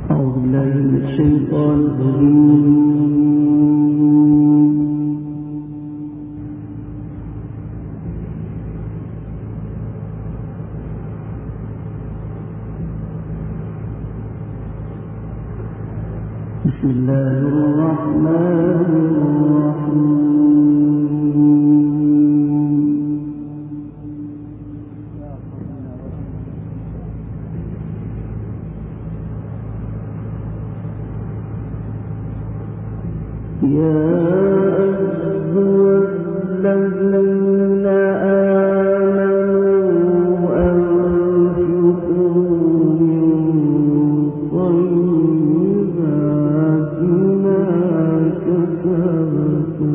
أعوذ بالله من الشيطان الرجيم. بسم الله الرحمن الرحيم. يا أيها الذين آمنوا أنفقوا من طيبات ما كسبتم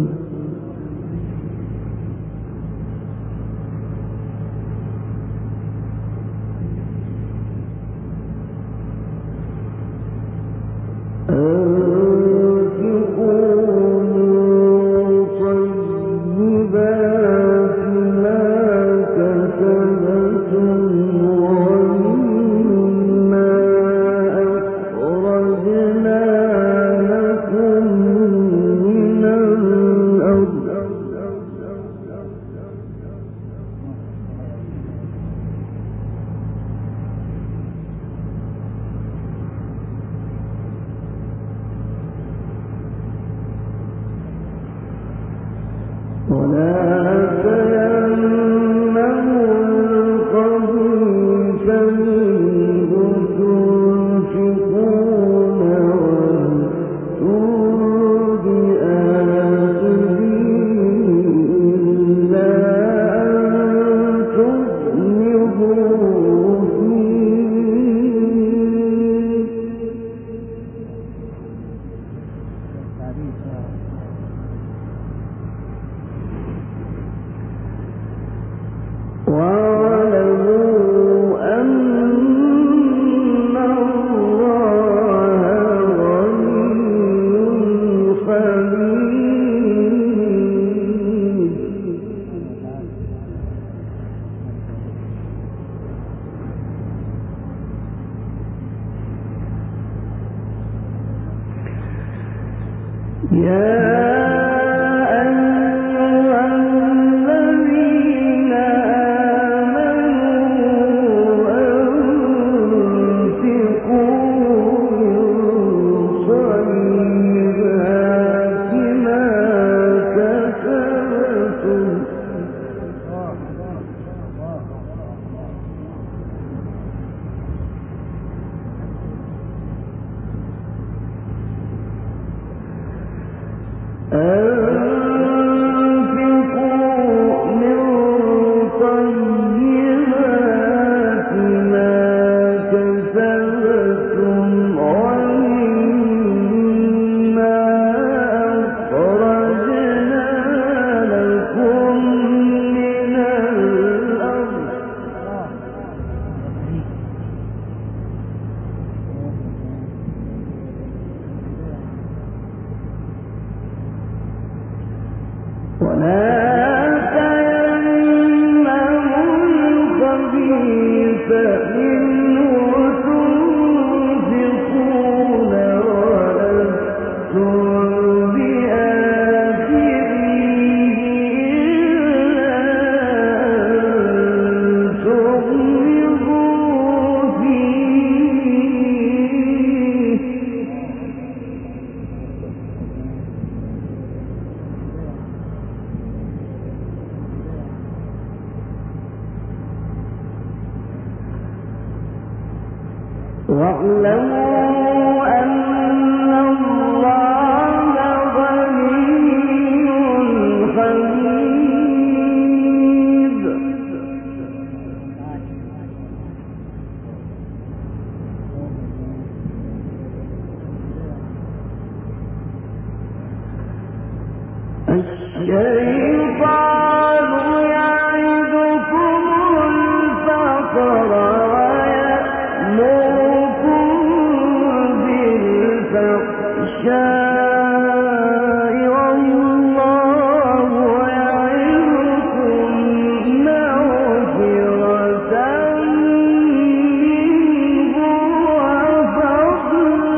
مغفرة منه وفضلا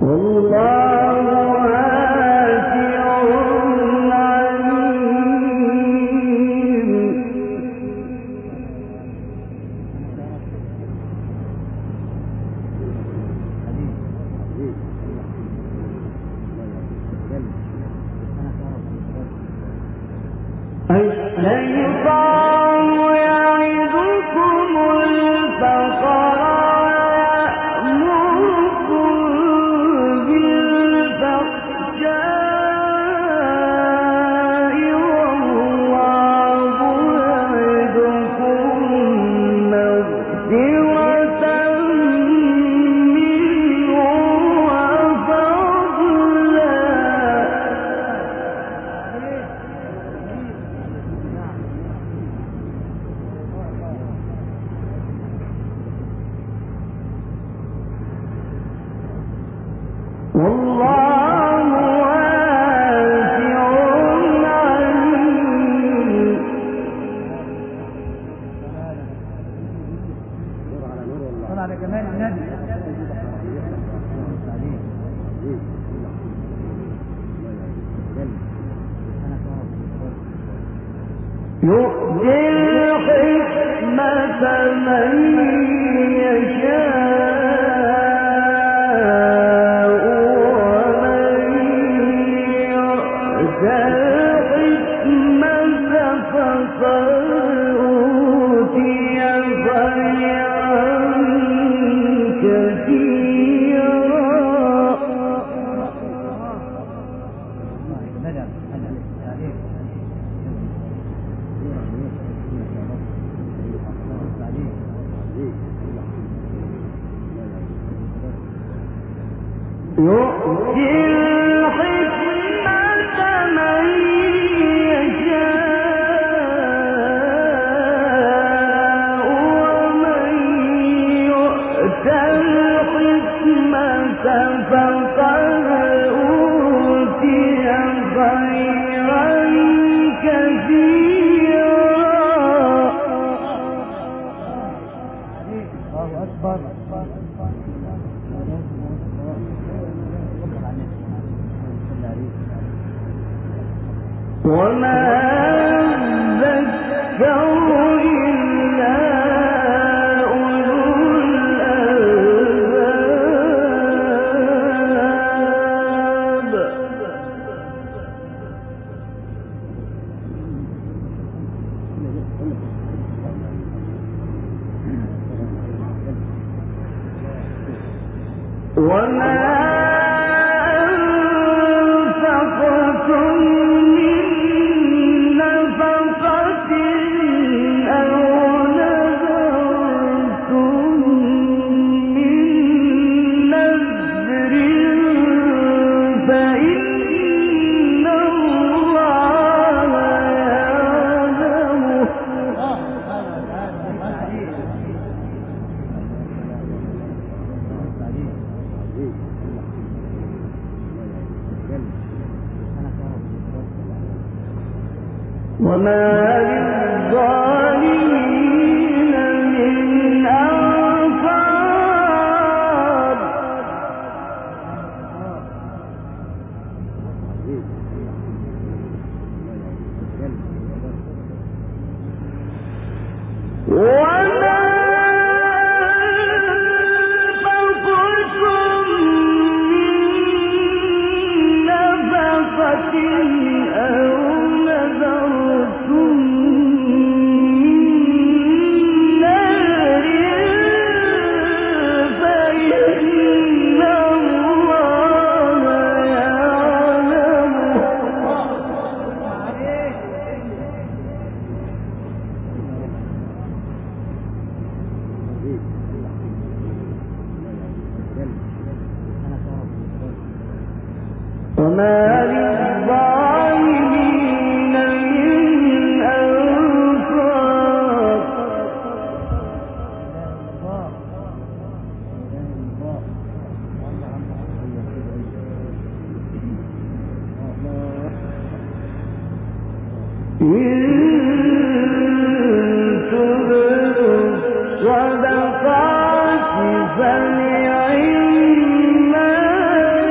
صدقات فنعما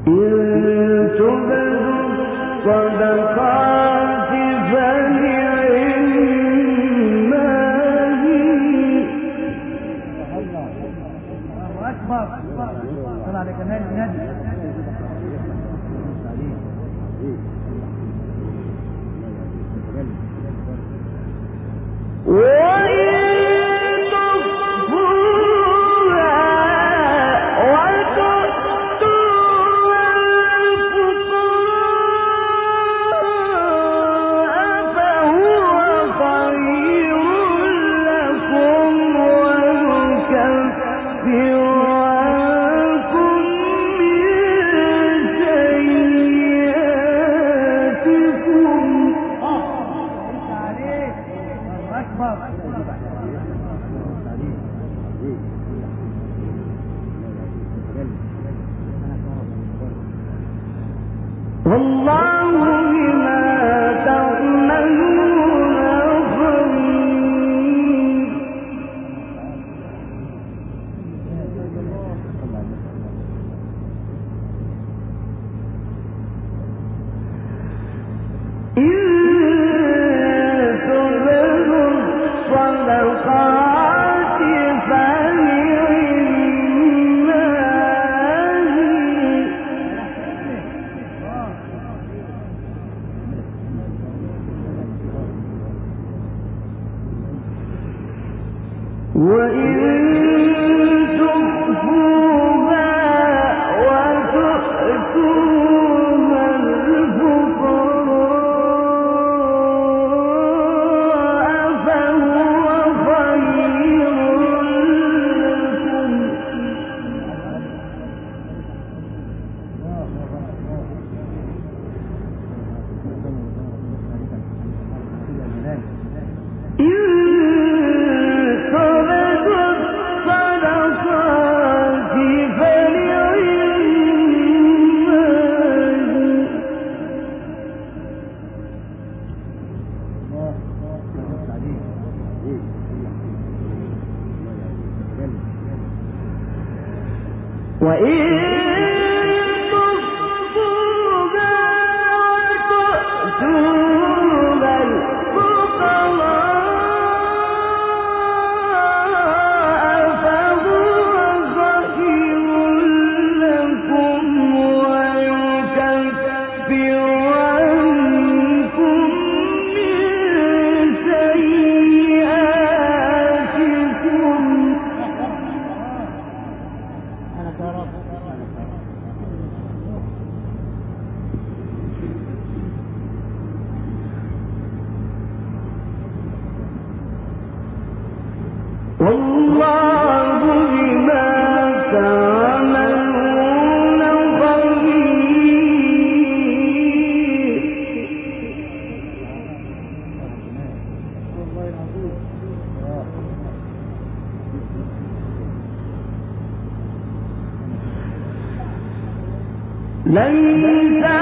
ليس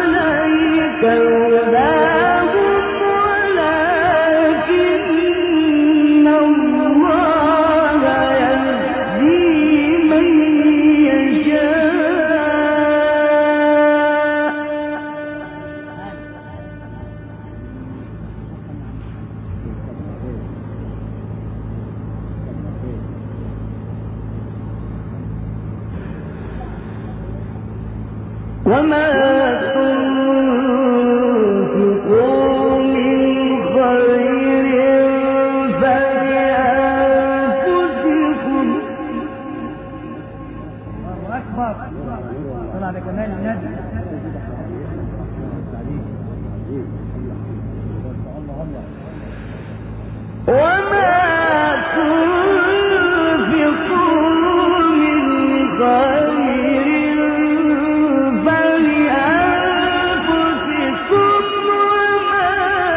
عليك هداهم ولكن الله يهدي من يشاء وما تنفقوا من خير فلأنفسكم الله أكبر. صل على جمال النبي. وما تنفقوا من خير فلأنفسكم وما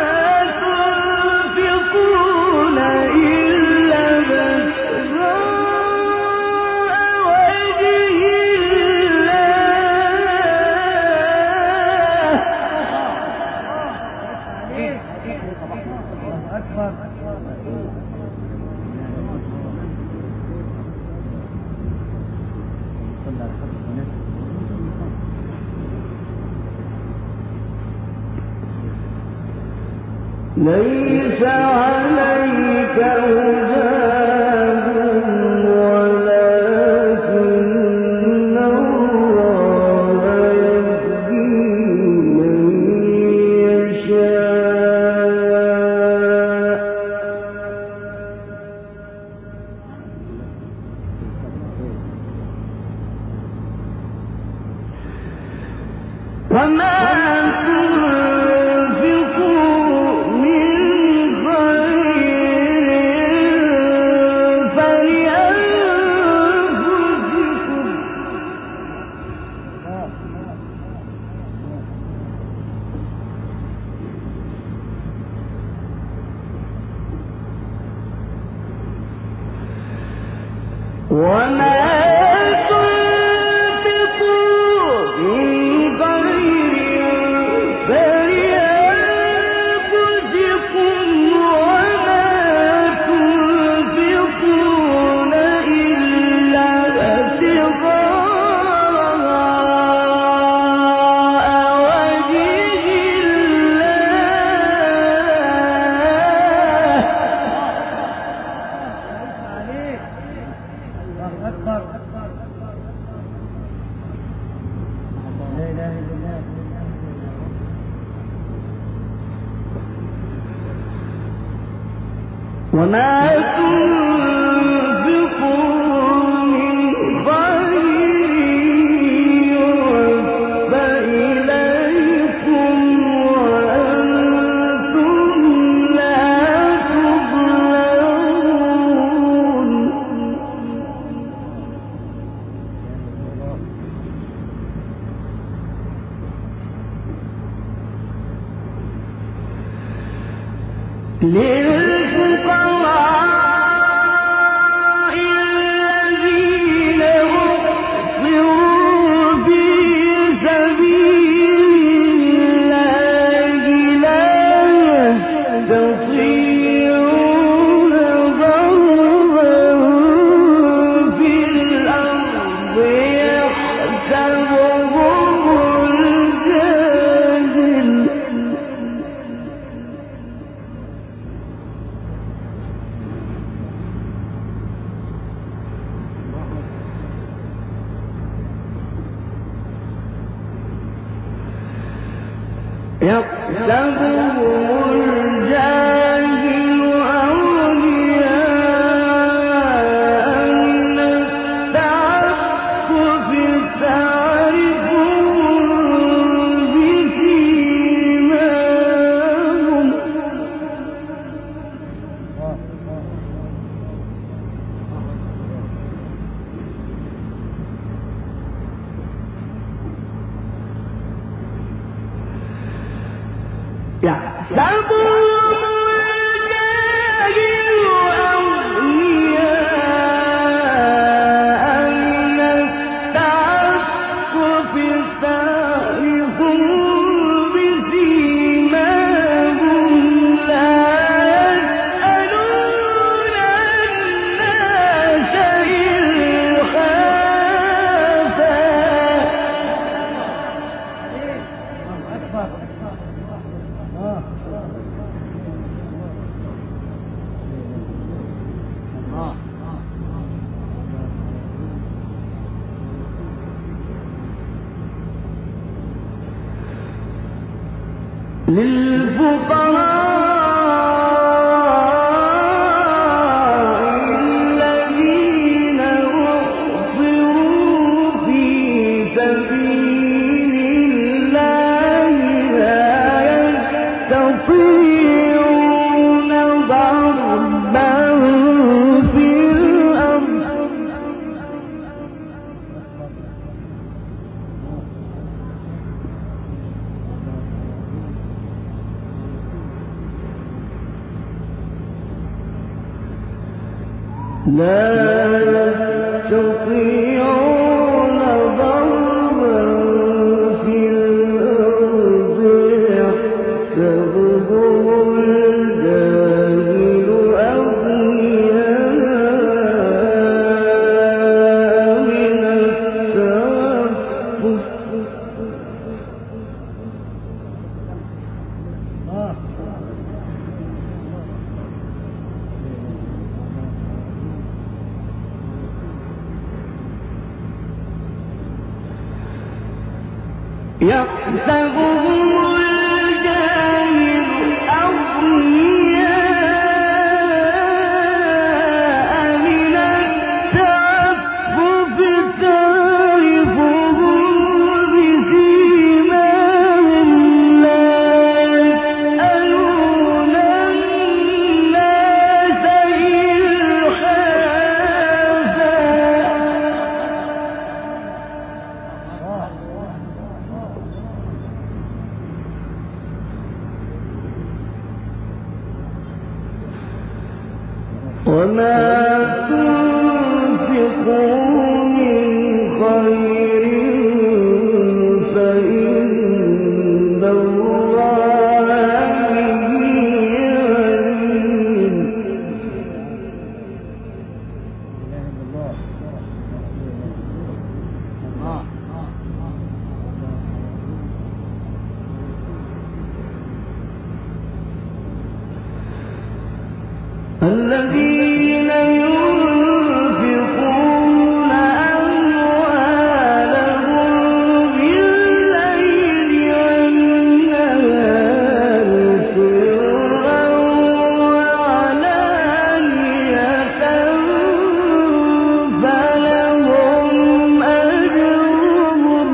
تنفقون إلا ابتغاء وجه الله ليس عليك هداهم ولكن الله يهدي من يشاء وما وما تنفقوا من خير يوفى إليكم وأنتم لا تظلمون للفقراء الذين أحصروا في سبيل الله لا يستطيعون ضربا في الأرض يحسبهم الجاهل يحسبهم الجاهل أولياء من التعفف تعرفهم بسيماهم يحسبهم الجاهل أغنياء من التعفف تعرفهم بسيماهم لا يسألون الناس للفقراء الذين أحصروا في سبيل الله لا يستطيعون ضربا في الأرض يحسبهم الجاهل أغنياء من التعفف الذين ينفقون أموالهم بالليل والنهار سرا وعلانية فلهم أجرهم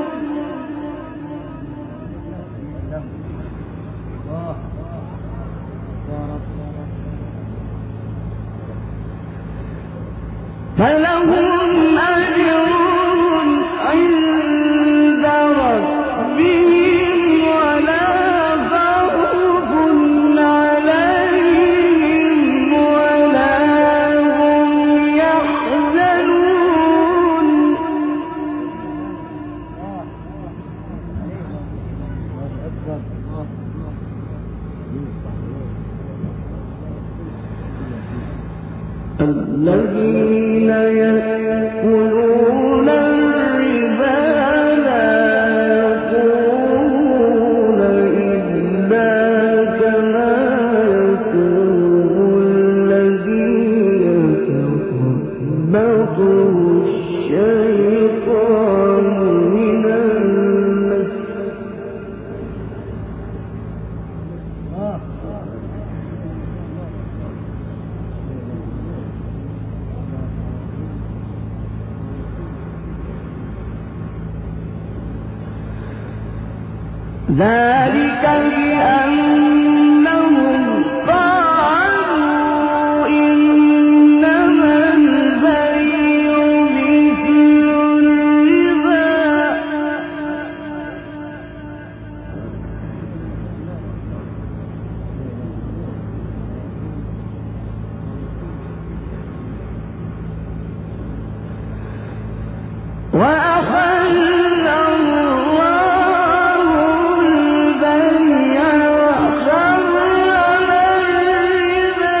عند ربهم ولا خوف عليهم ولا هم يحزنون الذين يأكلون الربا لا يقومون إلا كما يقوم الذي يتخبطه الشيطان من المس ذلك بأنهم قالوا إنما البيع مثل الربا وأحل الله البيع وحرم الربا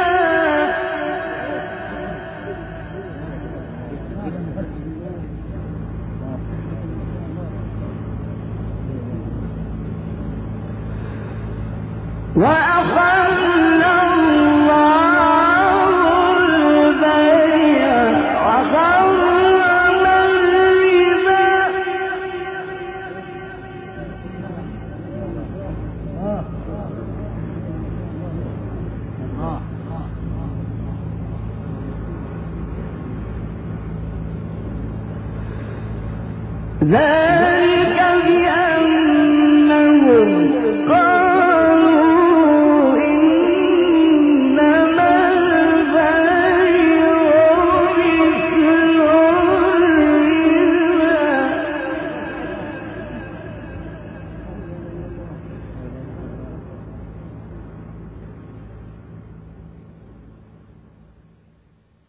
وأحل الله البيع وحرم الربا ذلك بأنهم قالوا إنما البيع مثل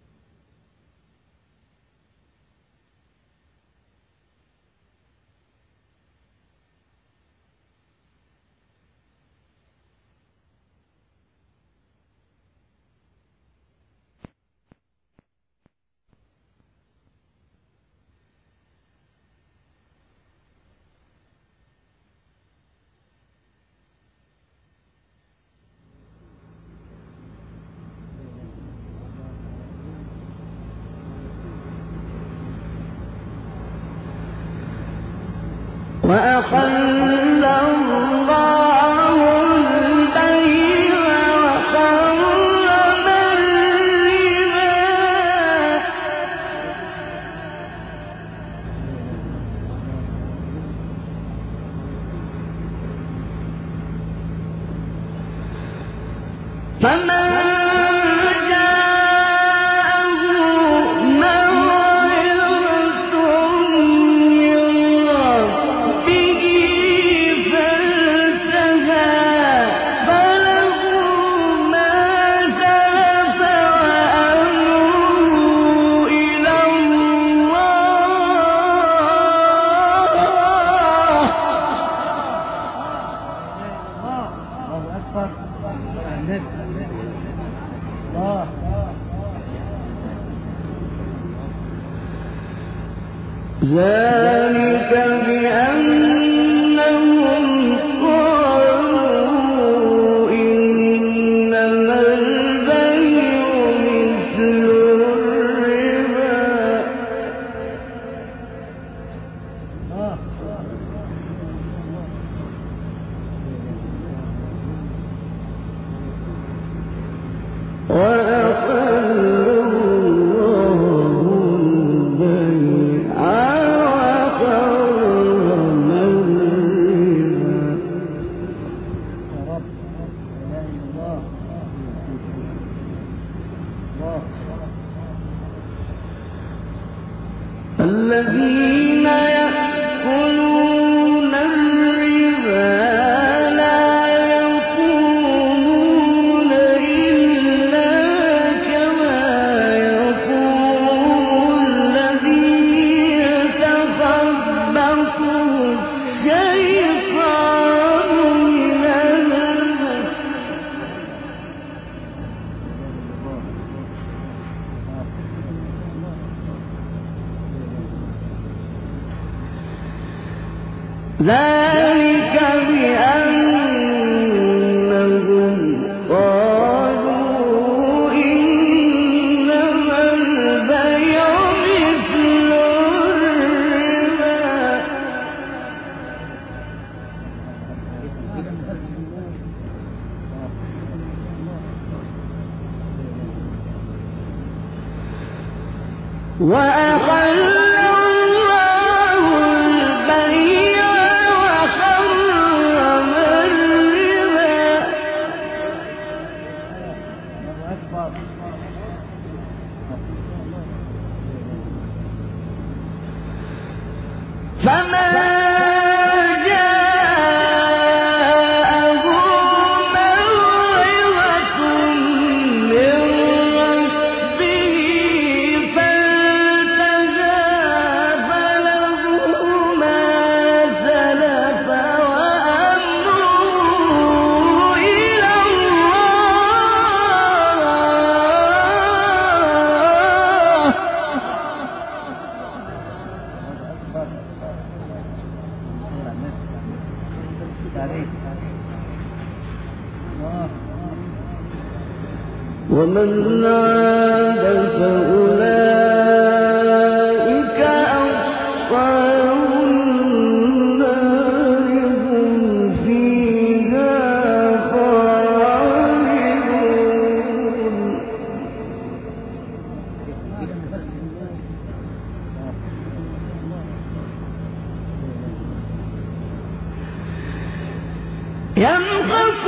الربا وأحل الله البيع وحرم الربا فمن جاءه موعظة من ربه فانتهى فله ما سلف وأمره إلى الله أكبر. الله ذلك بأنهم قالوا إنما البيع مثل الربا وأحل الله البيع وحرم الربا يا رب. لا إله إلا الله. الذين يأكلون الربا لا يقومون إلا كما يقوم الذي يتخبطه الشيطان من المس ذلك بأنهم قالوا إنما البيع مثل الربا وأحل الله البيع وحرم الربا الله أكبر. فمن جاءه موعظة من ربه فانتهى فله ما سلف وأمره إلى ومن عاد فأولئك أصحاب النار هم فيها خالدون يمحق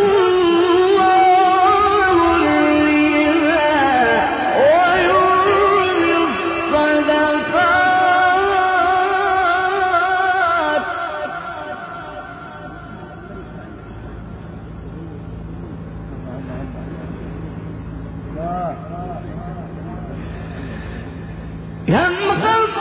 الله الربا ويربي الصدقات يمحق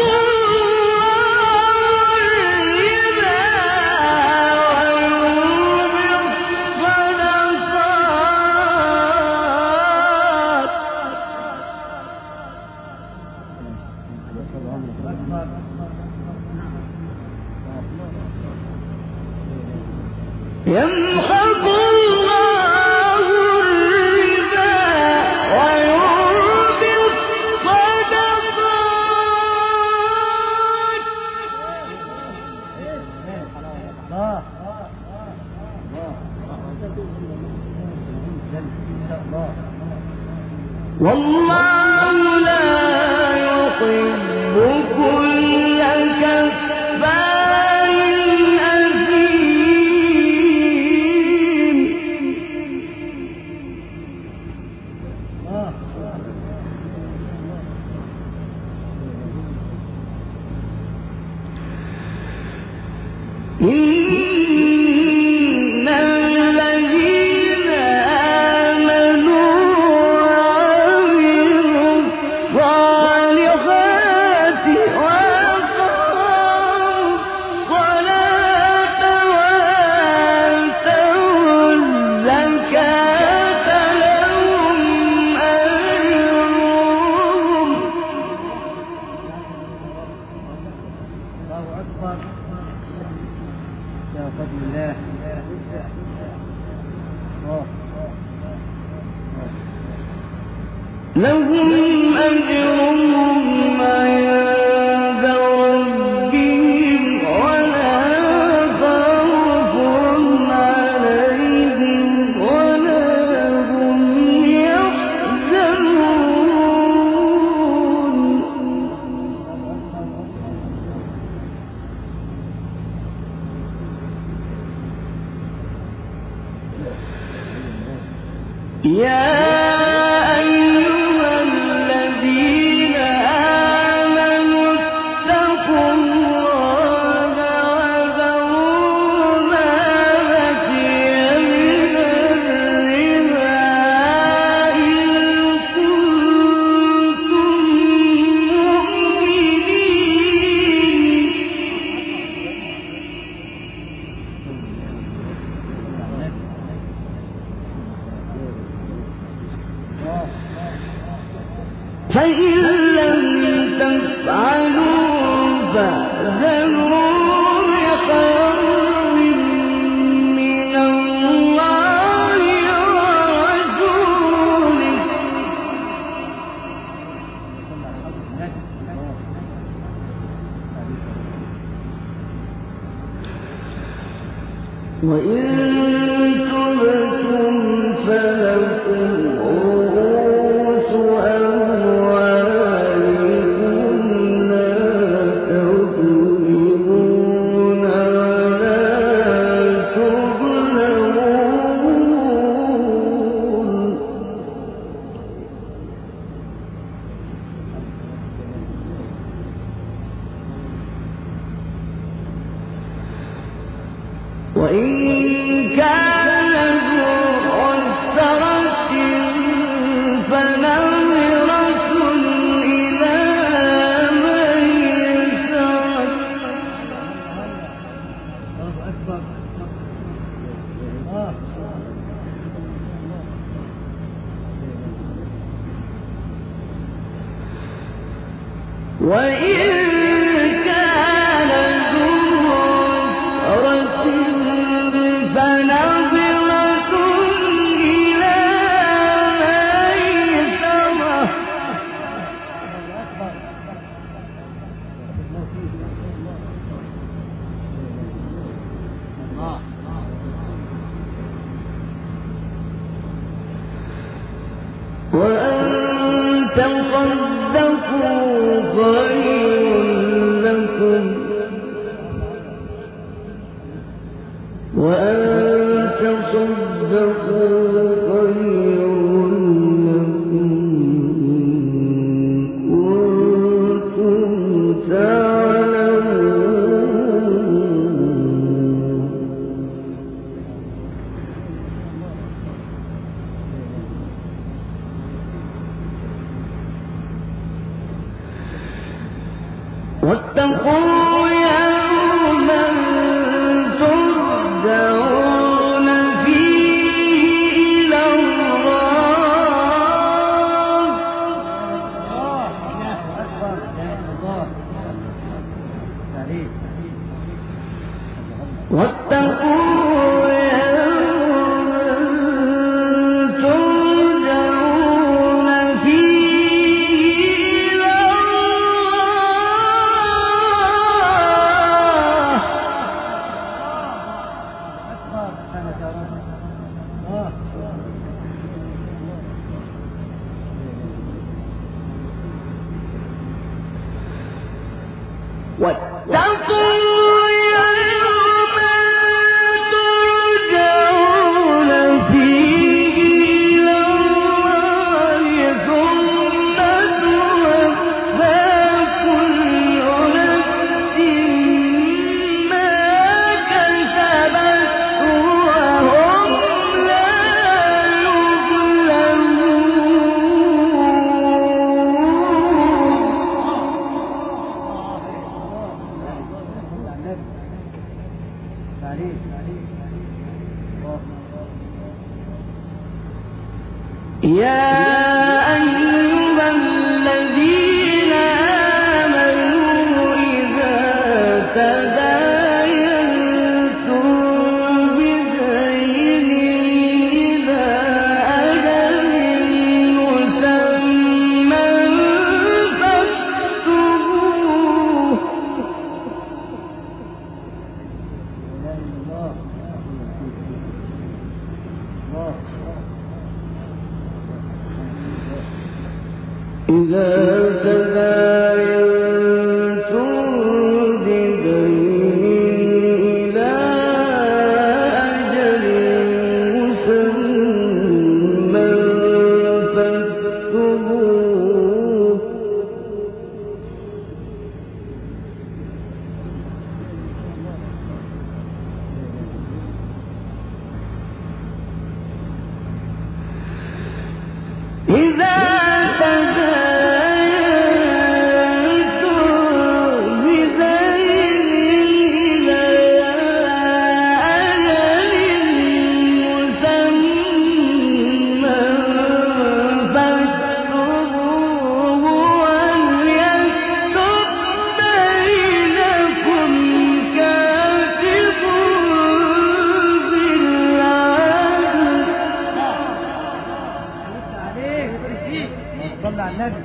يمحق الله الربا ويربي الصدقات الله إن شاء الله. والله لا يحب كل كفار أثيم. إن الذين آمنوا وعملوا الصالحات وأقاموا الصلاة وآتوا الزكاة لهم أجرهم. الله أكبر يا فضل الله. لهم أجرهم عند ربهم ولا خوف عليهم ولا هم يحزنون. يا أيها الذين آمنوا اتقوا الله وذروا ما بقي من الربا إن كنتم مؤمنين. فإن لم تفعلوا فأذنوا بحرب من الله ورسوله. وإن تبتم فلكم رؤوس أموالكم لا تظلمون ولا تظلمون. وإن كان ذو عسرة فنظرة إلى ميسرة. الله أكبر. وإن كان ذو عسرة فنظرة إلى ميسرة. وأن تصدقوا خير لكم وأن تصدقوا خير لكم كنتم تعلمون. واتقوا يوما ترجعون فيه إلى الله. الله أكبر. يا الله عليك. واتقوا يوما ترجعون فيه إلى الله يا أيها الذين آمنوا إذا تداينتم بدين إلى أجل مسمى فاكتبوه. إذا تداينتم بدين إلى أجل مسمى فاكتبوه. إذا صلى على النبي.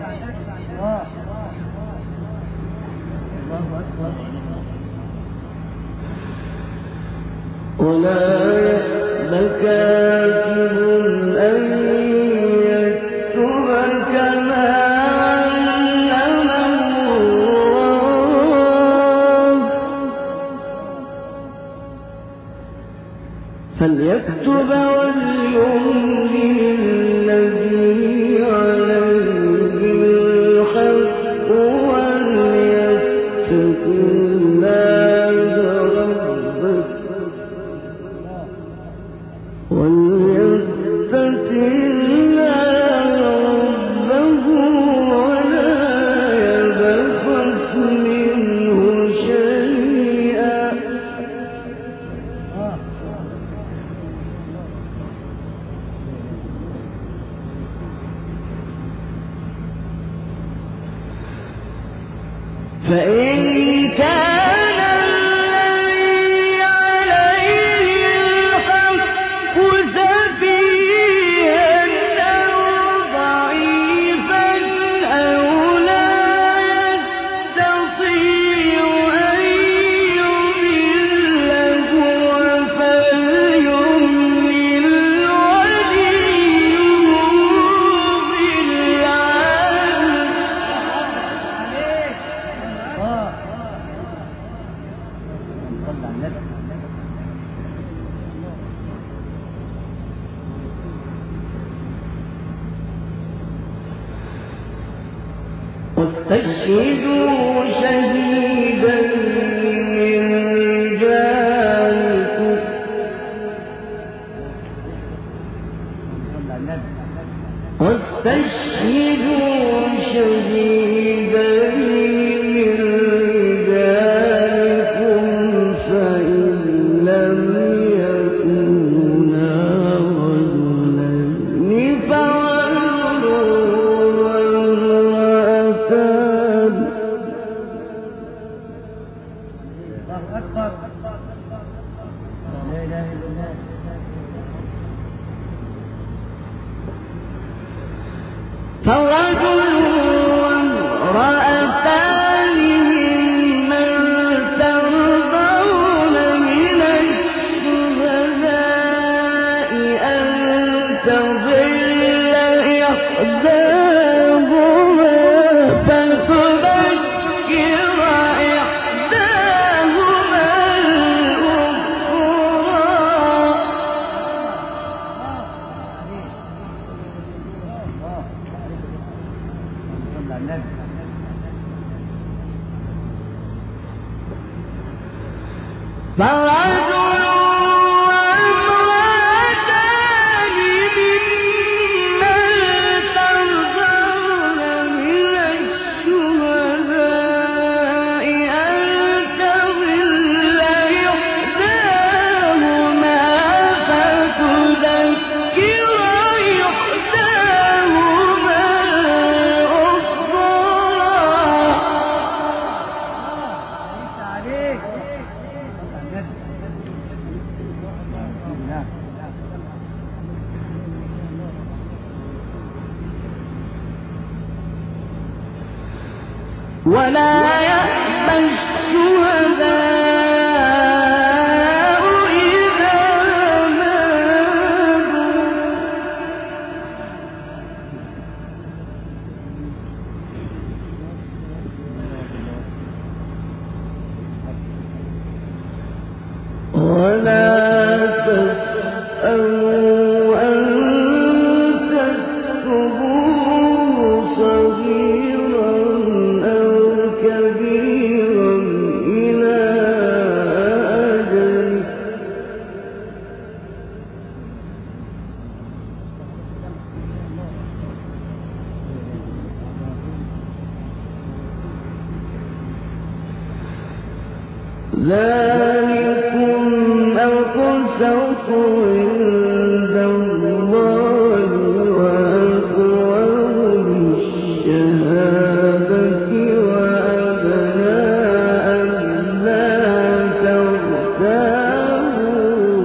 الله أكبر. ولا يأبى كاتب أن يكتب كما علمه الله فليكتب وليملل الذي عليه الحق وليتق الله ربه ولا يبخس منه شيئا. فإن كان الذي عليه الحق سفيها أو ضعيفا أو لا يستطيع أن يمل هو فليملل وليه واستشهدوا شهيدا من رجالكم فإن لم يكونا رجلين فرجل وامرأتان. الله أكبر. لا إله إلا الله. فرجل وامرأتان ممن ترضون من الشهداء أن تضل إحداهما فتذكر إحداهما الأخرى ولا يأبى الشهداء إذا ما دعوا ولا تسأموا أن تكتبوه صغيرا أو كبيرا إلى أجله ذلكم أقسط عند الله وأقوم للشهادة وأدنى ألا ترتابوا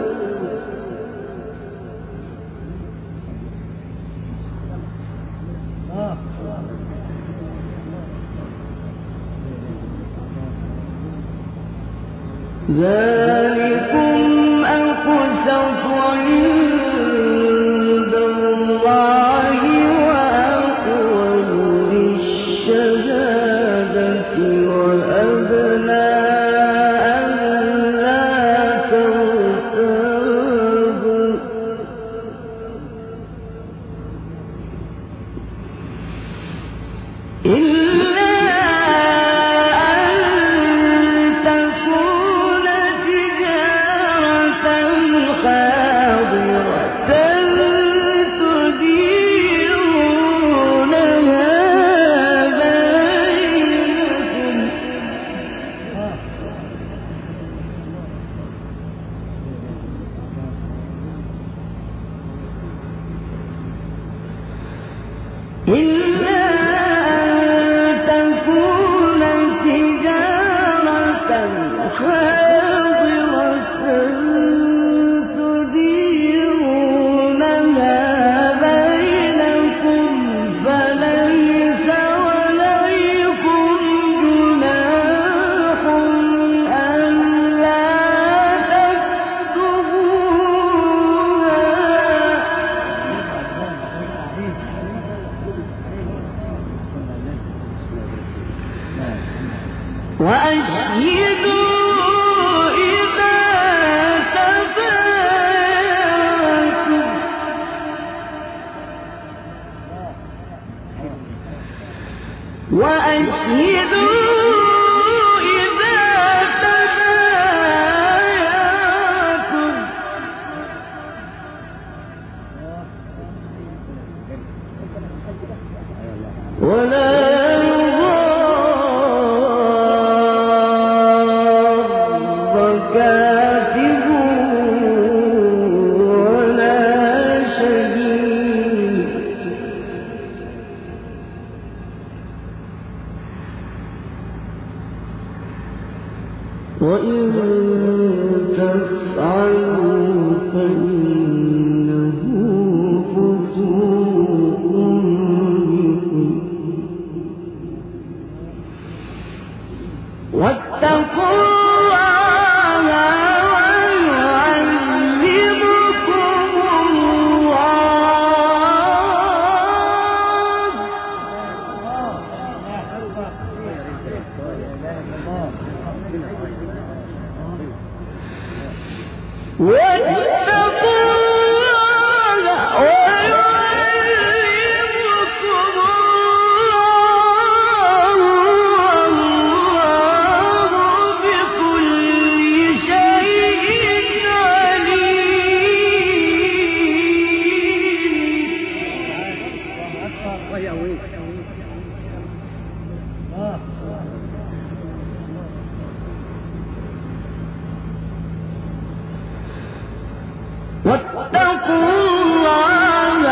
ذلكم أقسط عند الله وأقوم للشهادة وأدنى ألا ترتابوا إلا أن تكون تجارة خاضرة تديرونها بينكم إلا أن تكون تجارة خاضرة تديرونها بينكم فليس عليكم جناح ألا تكتبوها وأشهدوا إذا تبايعتم ولا يضار كاتب ولا شهيد وإن تفعلوا فإنه فسوق بكم واتقوا الله ويعلمكم بكل شيء واتقوا الله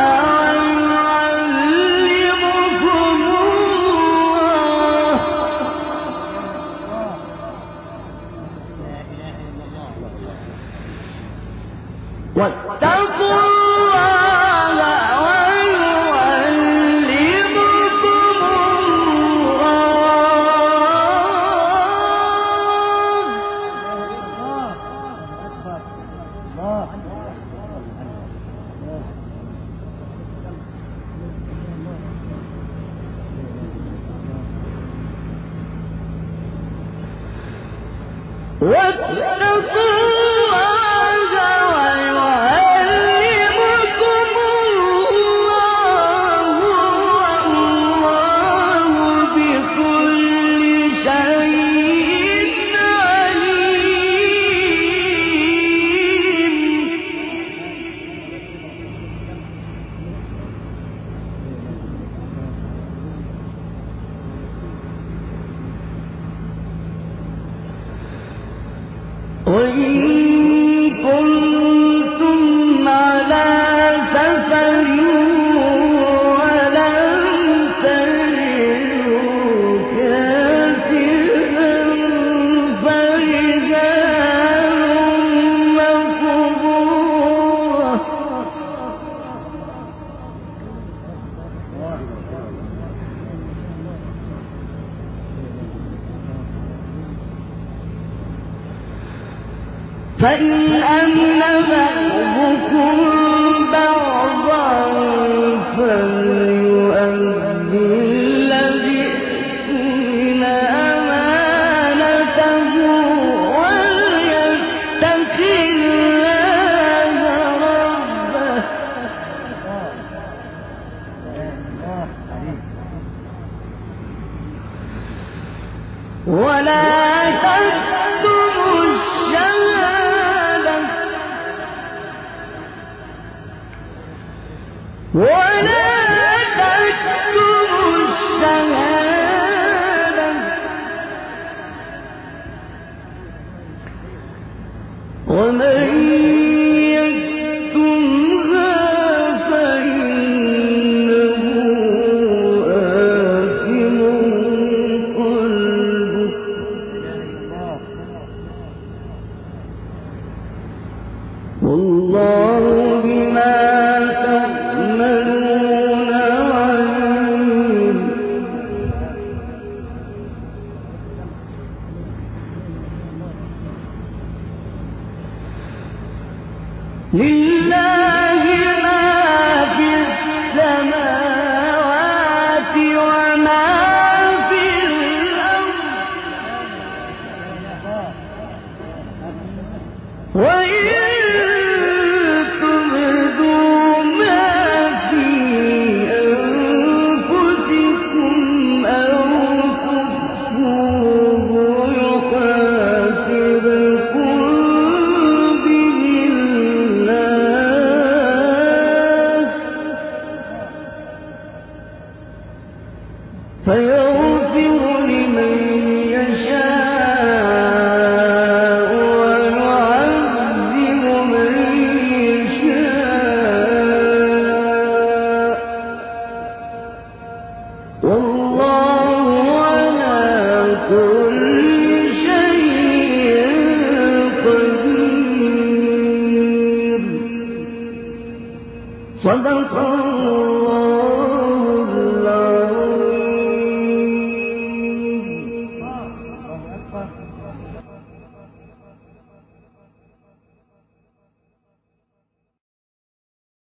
ويعلمكم الله واتقوا الله ويعلمكم الله فإن أمن بعضكم بعضا فليؤدي الذي اؤتمن أمانته وليتق الله ربه ولا تكتموا الشهادة ومن يكتمها فإنه آثم قلبه والله بما تعملون عليم لله ما في السماوات وما في الأرض وإن